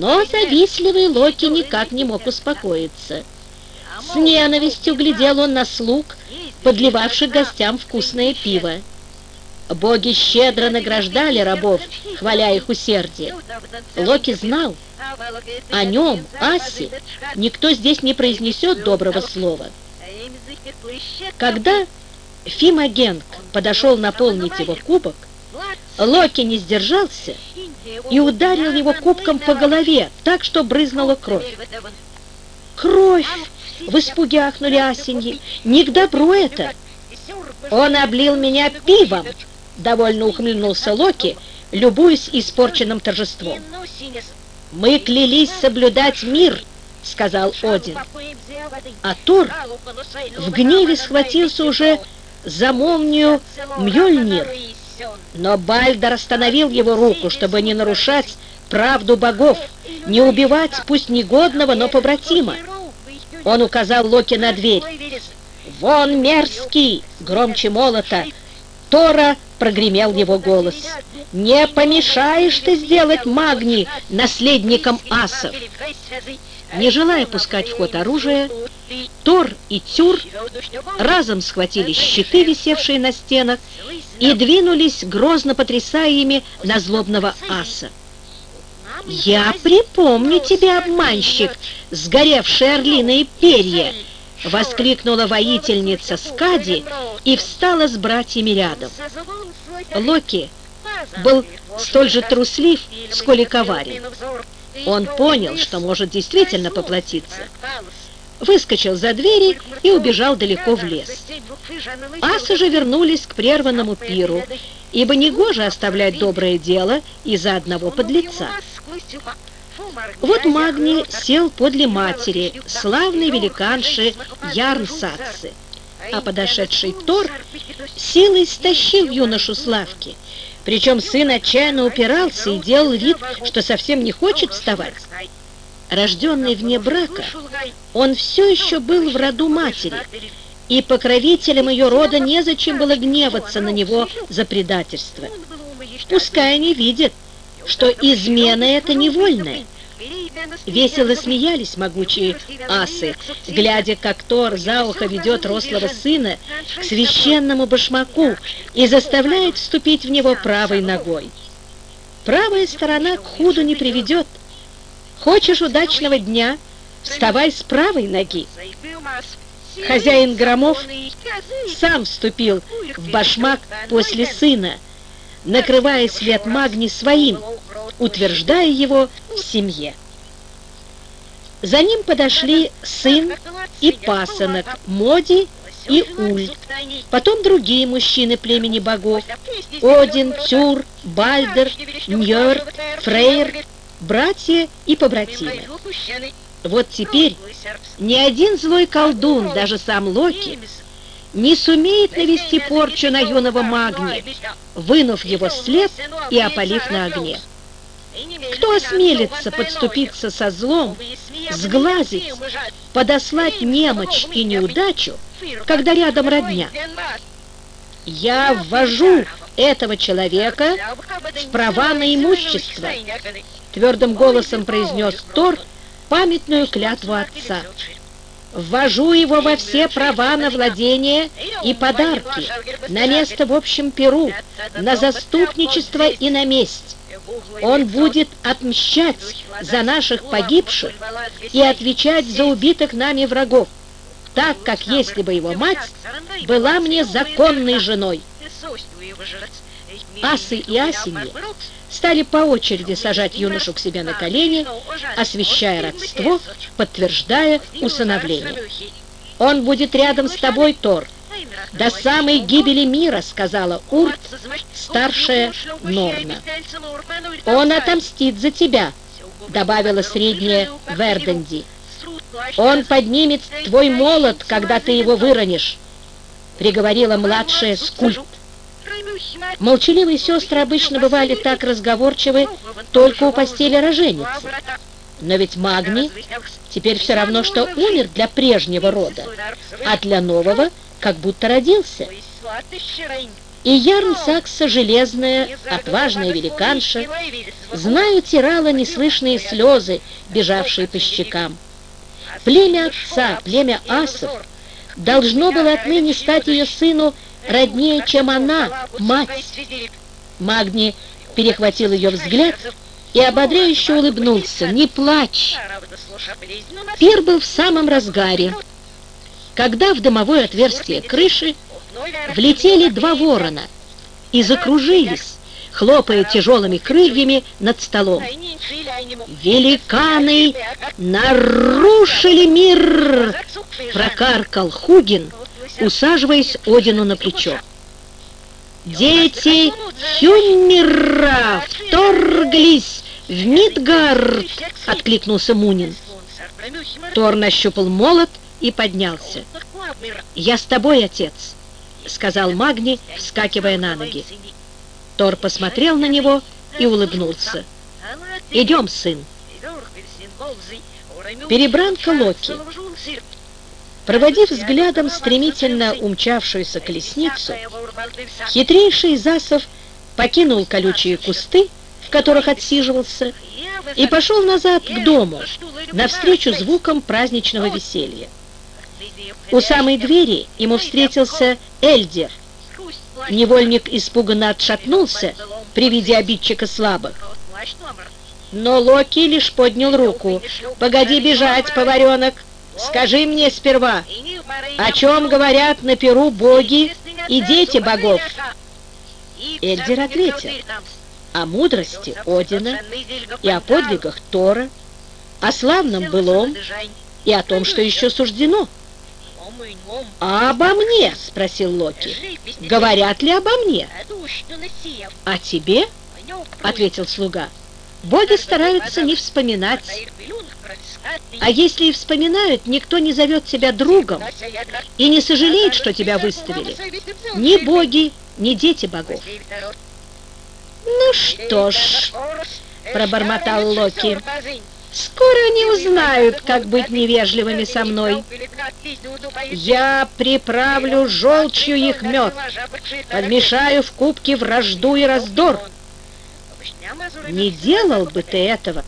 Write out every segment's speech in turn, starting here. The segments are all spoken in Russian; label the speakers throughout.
Speaker 1: Но завистливый Локи никак не мог успокоиться. С ненавистью глядел он на слуг, подливавших гостям вкусное пиво. Боги щедро награждали рабов, хваля их усердие. Локи знал, о нем, Асе, никто здесь не произнесет доброго слова. Когда Фимагенг подошел наполнить его кубок, Локи не сдержался и ударил его кубком по голове, так что брызнула кровь. «Кровь!» — в испуге ахнули асеньи. «Не к добру это!» «Он облил меня пивом!» — довольно ухмыльнулся Локи, любуясь испорченным торжеством. «Мы клялись соблюдать мир!» — сказал Один. А Тор в гневе схватился уже за молнию Мьёльнир, но Бальдер остановил его руку, чтобы не нарушать правду богов, не убивать пусть негодного, но побратима. Он указал Локи на дверь. «Вон мерзкий!» — громче молота Тора прогремел его голос. «Не помешаешь ты сделать Магни наследником асов!» Не желая пускать в ход оружие, Тор и Тюр разом схватили щиты, висевшие на стенах, и двинулись, грозно потрясая ими на злобного аса. «Я припомню тебя, обманщик, сгоревшие орлиные перья!» — воскликнула воительница Скади и встала с братьями рядом. Локи был столь же труслив, сколь и коварен. Он понял, что может действительно поплатиться. Выскочил за двери и убежал далеко в лес. Асы же вернулись к прерванному пиру, ибо негоже оставлять доброе дело из-за одного подлеца. Вот Магни сел подле матери, славной великанши Ярнсаксы, а подошедший Тор силой стащил юношу с лавки. Причем сын отчаянно упирался и делал вид, что совсем не хочет вставать. Рожденный вне брака, он все еще был в роду матери, и покровителям ее рода незачем было гневаться на него за предательство. Пускай они видят, что измена это невольная. Весело смеялись могучие асы, глядя, как Тор за ухо ведет рослого сына к священному башмаку и заставляет вступить в него правой ногой. Правая сторона к худу не приведет. Хочешь удачного дня, вставай с правой ноги. Хозяин громов сам вступил в башмак после сына, накрывая след Магни своим, утверждая его в семье. За ним подошли сын и пасынок, Моди и Уль, потом другие мужчины племени богов: Один, Тюр, Бальдер, Ньорд, Фрейр, братья и побратимы. Вот теперь ни один злой колдун, даже сам Локи, не сумеет навести порчу на юного Магни, вынув его след и опалив на огне. Кто осмелится подступиться со злом, сглазить, подослать немочь и неудачу, когда рядом родня? Я ввожу этого человека в права на имущество, твердым голосом произнес Тор памятную клятву отца. Ввожу его во все права на владение и подарки, на место в общем пиру, на заступничество и на месть. Он будет отмщать за наших погибших и отвечать за убитых нами врагов, так как если бы его мать была мне законной женой. Асы и асеньи стали по очереди сажать юношу к себе на колени, освящая родство, подтверждая усыновление. «Он будет рядом с тобой, Тор, до самой гибели мира», — сказала Урт, старшая Норна. «Он отомстит за тебя», — добавила средняя Верденди. «Он поднимет твой молот, когда ты его выронишь», — приговорила младшая Скульт. Молчаливые сестры обычно бывали так разговорчивы только у постели роженицы. Но ведь Магни теперь все равно, что умер для прежнего рода, а для нового как будто родился. И Ярн Сакса железная, отважная великанша, знаю, утирала неслышные слезы, бежавшие по щекам. Племя отца, племя асов, должно было отныне стать ее сыну роднее, чем она, мать. Магни перехватил ее взгляд и ободряюще улыбнулся. «Не плачь!» Пир был в самом разгаре, когда в дымовое отверстие крыши влетели два ворона и закружились, хлопая тяжелыми крыльями над столом. «Великаны нарушили мир!» — прокаркал Хугин, усаживаясь Одину на плечо. «Дети Хюнмира вторглись в Мидгард!» — откликнулся Мунин. Тор нащупал молот и поднялся. «Я с тобой, отец», — сказал Магни, вскакивая на ноги. Тор посмотрел на него и улыбнулся. «Идем, сын». Перебранка Локи. Проводив взглядом стремительно умчавшуюся колесницу, хитрейший из асов покинул колючие кусты, в которых отсиживался, и пошел назад к дому, навстречу звукам праздничного веселья. У самой двери ему встретился Эльдер. Невольник испуганно отшатнулся при виде обидчика слабых. Но Локи лишь поднял руку. «Погоди бежать, поваренок! Скажи мне сперва, о чем говорят на пиру боги и дети богов?» Эльдер ответил: о мудрости Одина и о подвигах Тора, о славном былом и о том, что еще суждено. «А обо мне?» — спросил Локи. «Говорят ли обо мне?» «О тебе?» — ответил слуга. «Боги стараются не вспоминать. А если и вспоминают, никто не зовет тебя другом и не сожалеет, что тебя выставили. Ни боги, ни дети богов». «Ну что ж», — пробормотал Локи, — «скоро они узнают, как быть невежливыми со мной. Я приправлю желчью их мед, подмешаю в кубки вражду и раздор». «Не делал бы ты этого,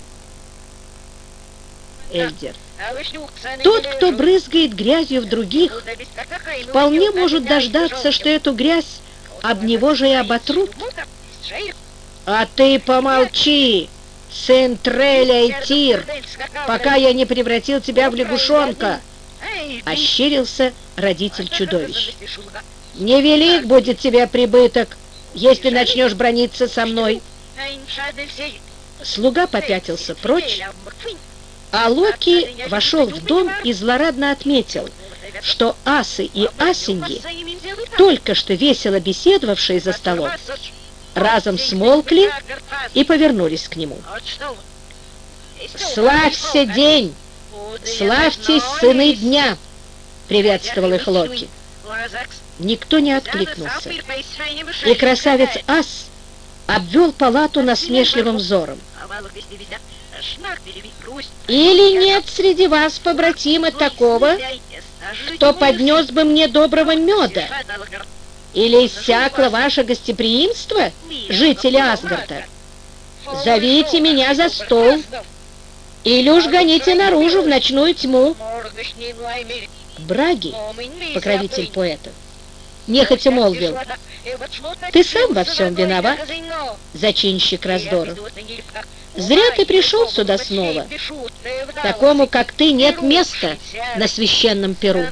Speaker 1: Эльдер. Тот, кто брызгает грязью в других, вполне может дождаться, что эту грязь об него же и оботрут». «А ты помолчи, сын Треля и Тир, пока я не превратил тебя в лягушонка!» — ощерился родитель чудовищ. «Невелик будет тебе прибыток, если начнешь браниться со мной». Слуга попятился прочь, а Локи вошел в дом и злорадно отметил, что асы и асеньи, только что весело беседовавшие за столом, разом смолкли и повернулись к нему. «Славься день! Славьтесь, сыны дня!» — приветствовал их Локи. Никто не откликнулся, и красавец Ас обвел палату насмешливым взором. «Или нет среди вас, побратима, такого, кто поднес бы мне доброго меда? Или иссякло ваше гостеприимство, жители Асгарда? Зовите меня за стол, или уж гоните наружу в ночную тьму». Браги, покровитель поэтов, нехотя молвил: «Ты сам во всем виноват, зачинщик раздоров. Зря ты пришел сюда снова. Такому, как ты, нет места на священном пиру».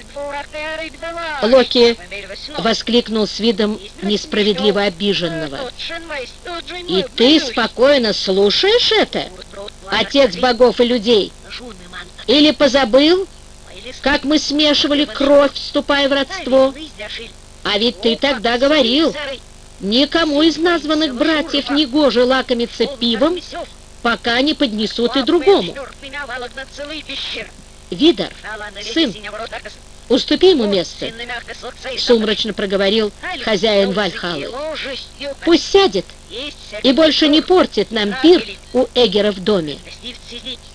Speaker 1: Локи воскликнул с видом несправедливо обиженного: «И ты спокойно слушаешь это, отец богов и людей? Или позабыл, как мы смешивали кровь, вступая в родство? А ведь ты тогда говорил, никому из названных братьев не гоже лакомиться пивом, пока не поднесут и другому. Видар, сын, уступи ему место», — сумрачно проговорил хозяин Вальхаллы. «Пусть сядет и больше не портит нам пир у Эгера в доме.